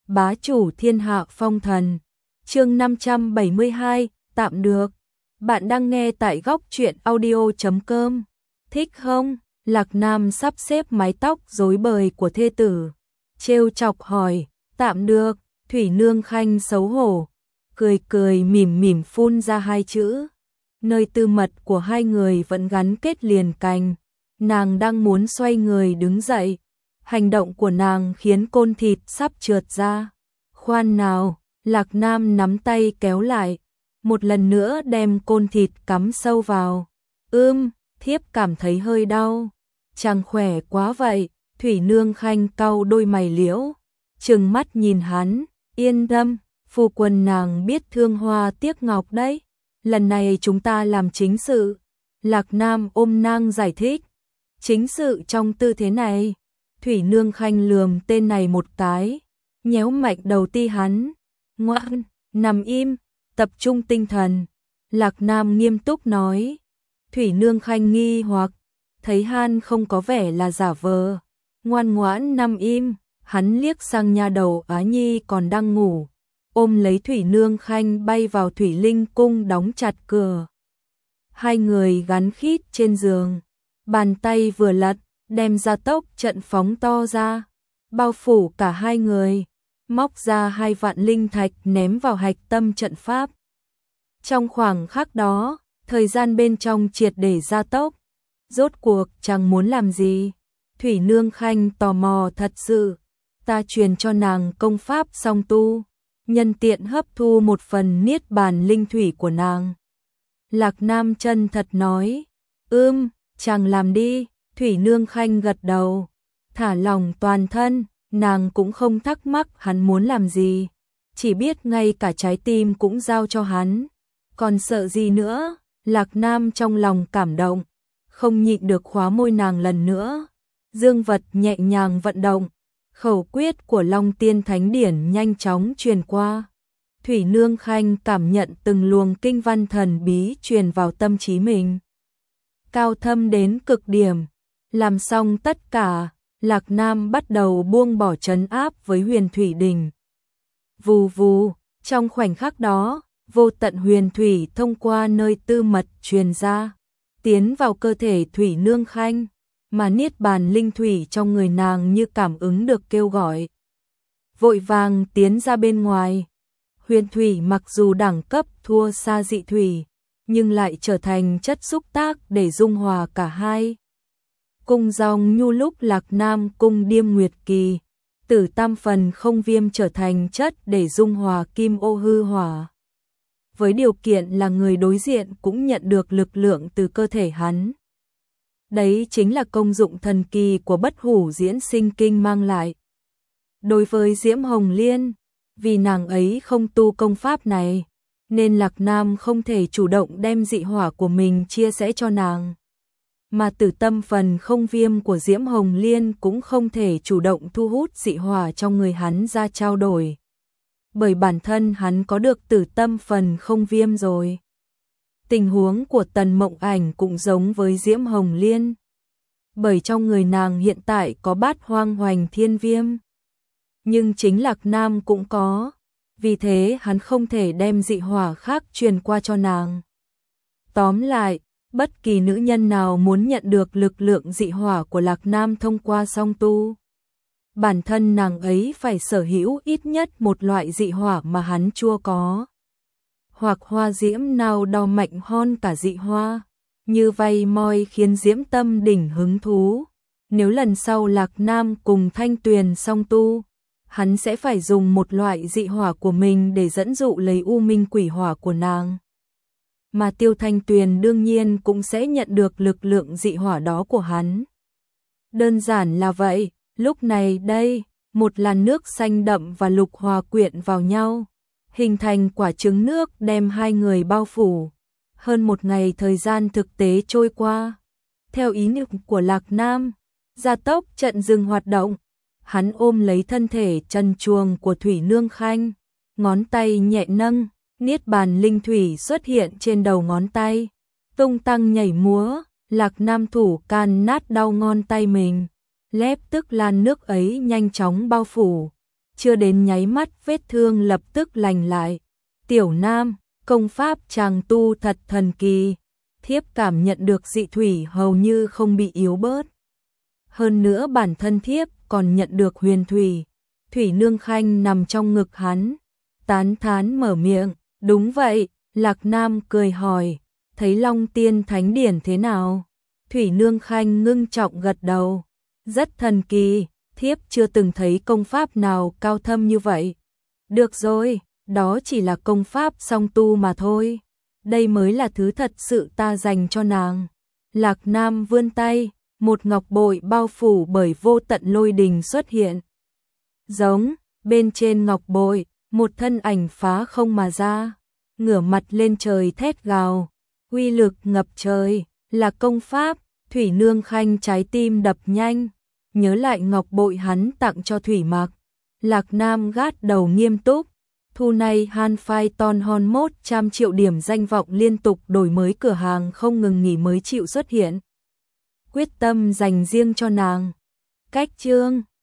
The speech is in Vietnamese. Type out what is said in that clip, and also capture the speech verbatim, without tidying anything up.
bá chủ thiên hạ phong thần. Chương năm trăm bảy mươi hai, tạm được. Bạn đang nghe tại góc truyện audio chấm com. Thích không? Lạc Nam sắp xếp mái tóc rối bời của thê tử, trêu chọc hỏi. Tạm được. Thủy Nương Khanh xấu hổ, cười cười mỉm mỉm phun ra hai chữ. Nơi tư mật của hai người vẫn gắn kết liền cành. Nàng đang muốn xoay người đứng dậy. Hành động của nàng khiến côn thịt sắp trượt ra. Khoan nào, Lạc Nam nắm tay kéo lại, một lần nữa đem côn thịt cắm sâu vào. Ưm, thiếp cảm thấy hơi đau. Chẳng khỏe quá vậy. Thủy Nương Khanh cau đôi mày liễu, trừng mắt nhìn hắn. Yên tâm, phu quân nàng biết thương hoa tiếc ngọc đấy. Lần này chúng ta làm chính sự. Lạc Nam ôm nàng giải thích. Chính sự trong tư thế này. Thủy Nương Khanh lườm tên này một cái, nhéo mạnh đầu ti hắn. Ngoan, nằm im, tập trung tinh thần. Lạc Nam nghiêm túc nói. Thủy Nương Khanh nghi hoặc, thấy hắn không có vẻ là giả vờ. Ngoan ngoãn nằm im. Hắn liếc sang nha đầu Á Nhi còn đang ngủ, ôm lấy Thủy Nương Khanh bay vào Thủy Linh cung đóng chặt cửa. Hai người gắn khít trên giường, bàn tay vừa lật, đem gia tốc trận phóng to ra, bao phủ cả hai người, móc ra hai vạn linh thạch ném vào hạch tâm trận pháp. Trong khoảng khắc đó, thời gian bên trong triệt để gia tốc. Rốt cuộc chẳng muốn làm gì? Thủy Nương Khanh tò mò thật sự. Ta truyền cho nàng công pháp song tu, nhân tiện hấp thu một phần niết bàn linh thủy của nàng. Lạc Nam chân thật nói. Ưm, chàng làm đi. Thủy Nương Khanh gật đầu, thả lòng toàn thân. Nàng cũng không thắc mắc hắn muốn làm gì, chỉ biết ngay cả trái tim cũng giao cho hắn, còn sợ gì nữa. Lạc Nam trong lòng cảm động, không nhịn được khóa môi nàng lần nữa. Dương vật nhẹ nhàng vận động, khẩu quyết của Long Tiên Thánh Điển nhanh chóng truyền qua. Thủy Nương Khanh cảm nhận từng luồng kinh văn thần bí truyền vào tâm trí mình, cao thâm đến cực điểm. Làm xong tất cả, Lạc Nam bắt đầu buông bỏ trấn áp với Huyền Thủy Đình. Vù vù, trong khoảnh khắc đó, vô tận huyền thủy thông qua nơi tư mật truyền ra, tiến vào cơ thể Thủy Nương Khanh, mà niết bàn linh thủy trong người nàng như cảm ứng được kêu gọi, vội vàng tiến ra bên ngoài. Huyền thủy mặc dù đẳng cấp thua xa dị thủy, nhưng lại trở thành chất xúc tác để dung hòa cả hai. Cung dòng nhu lúc Lạc Nam cung điêm nguyệt kỳ, tử tam phần không viêm trở thành chất để dung hòa kim ô hư hỏa. Với điều kiện là người đối diện cũng nhận được lực lượng từ cơ thể hắn. Đấy chính là công dụng thần kỳ của bất hủ diễn sinh kinh mang lại. Đối với Diễm Hồng Liên, vì nàng ấy không tu công pháp này, nên Lạc Nam không thể chủ động đem dị hỏa của mình chia sẻ cho nàng. Mà tử tâm phần không viêm của Diễm Hồng Liên cũng không thể chủ động thu hút dị hỏa trong người hắn ra trao đổi. Bởi bản thân hắn có được tử tâm phần không viêm rồi. Tình huống của Tần Mộng Ảnh cũng giống với Diễm Hồng Liên. Bởi trong người nàng hiện tại có bát hoang hoành thiên viêm. Nhưng chính Lạc Nam cũng có. Vì thế hắn không thể đem dị hỏa khác truyền qua cho nàng. Tóm lại, bất kỳ nữ nhân nào muốn nhận được lực lượng dị hỏa của Lạc Nam thông qua song tu, bản thân nàng ấy phải sở hữu ít nhất một loại dị hỏa mà hắn chưa có. Hoặc hoa diễm nào đo mạnh hơn cả dị hoa, như vay moi khiến Diễm Tâm đỉnh hứng thú. Nếu lần sau Lạc Nam cùng Thanh Tuyền song tu, hắn sẽ phải dùng một loại dị hỏa của mình để dẫn dụ lấy u minh quỷ hỏa của nàng. Mà Tiêu Thanh Tuyền đương nhiên cũng sẽ nhận được lực lượng dị hỏa đó của hắn. Đơn giản là vậy. Lúc này đây, một làn nước xanh đậm và lục hòa quyện vào nhau, hình thành quả trứng nước đem hai người bao phủ. Hơn một ngày thời gian thực tế trôi qua. Theo ý niệm của Lạc Nam, gia tốc trận dừng hoạt động. Hắn ôm lấy thân thể trần truồng của Thủy Nương Khanh, ngón tay nhẹ nâng, niết bàn linh thủy xuất hiện trên đầu ngón tay, tung tăng nhảy múa. Lạc Nam thủ can nát đau ngón tay mình, lép tức lan nước ấy nhanh chóng bao phủ, chưa đến nháy mắt vết thương lập tức lành lại. Tiểu Nam, công pháp chàng tu thật thần kỳ. Thiếp cảm nhận được dị thủy hầu như không bị yếu bớt. Hơn nữa bản thân thiếp còn nhận được huyền thủy. Thủy Nương Khanh nằm trong ngực hắn, tán thán mở miệng, đúng vậy. Lạc Nam cười hỏi, thấy Long Tiên Thánh Điển thế nào? Thủy Nương Khanh ngưng trọng gật đầu, rất thần kỳ, thiếp chưa từng thấy công pháp nào cao thâm như vậy. Được rồi, đó chỉ là công pháp song tu mà thôi. Đây mới là thứ thật sự ta dành cho nàng. Lạc Nam vươn tay, một ngọc bội bao phủ bởi vô tận lôi đình xuất hiện. Giống, bên trên ngọc bội, một thân ảnh phá không mà ra, ngửa mặt lên trời thét gào, uy lực ngập trời, là công pháp. Thủy Nương Khanh trái tim đập nhanh, nhớ lại ngọc bội hắn tặng cho Thủy Mặc. Lạc Nam gát đầu nghiêm túc, thu này Han Phai Ton Hon một trăm triệu điểm danh vọng liên tục đổi mới cửa hàng không ngừng nghỉ mới chịu xuất hiện. Quyết tâm dành riêng cho nàng. Cách chương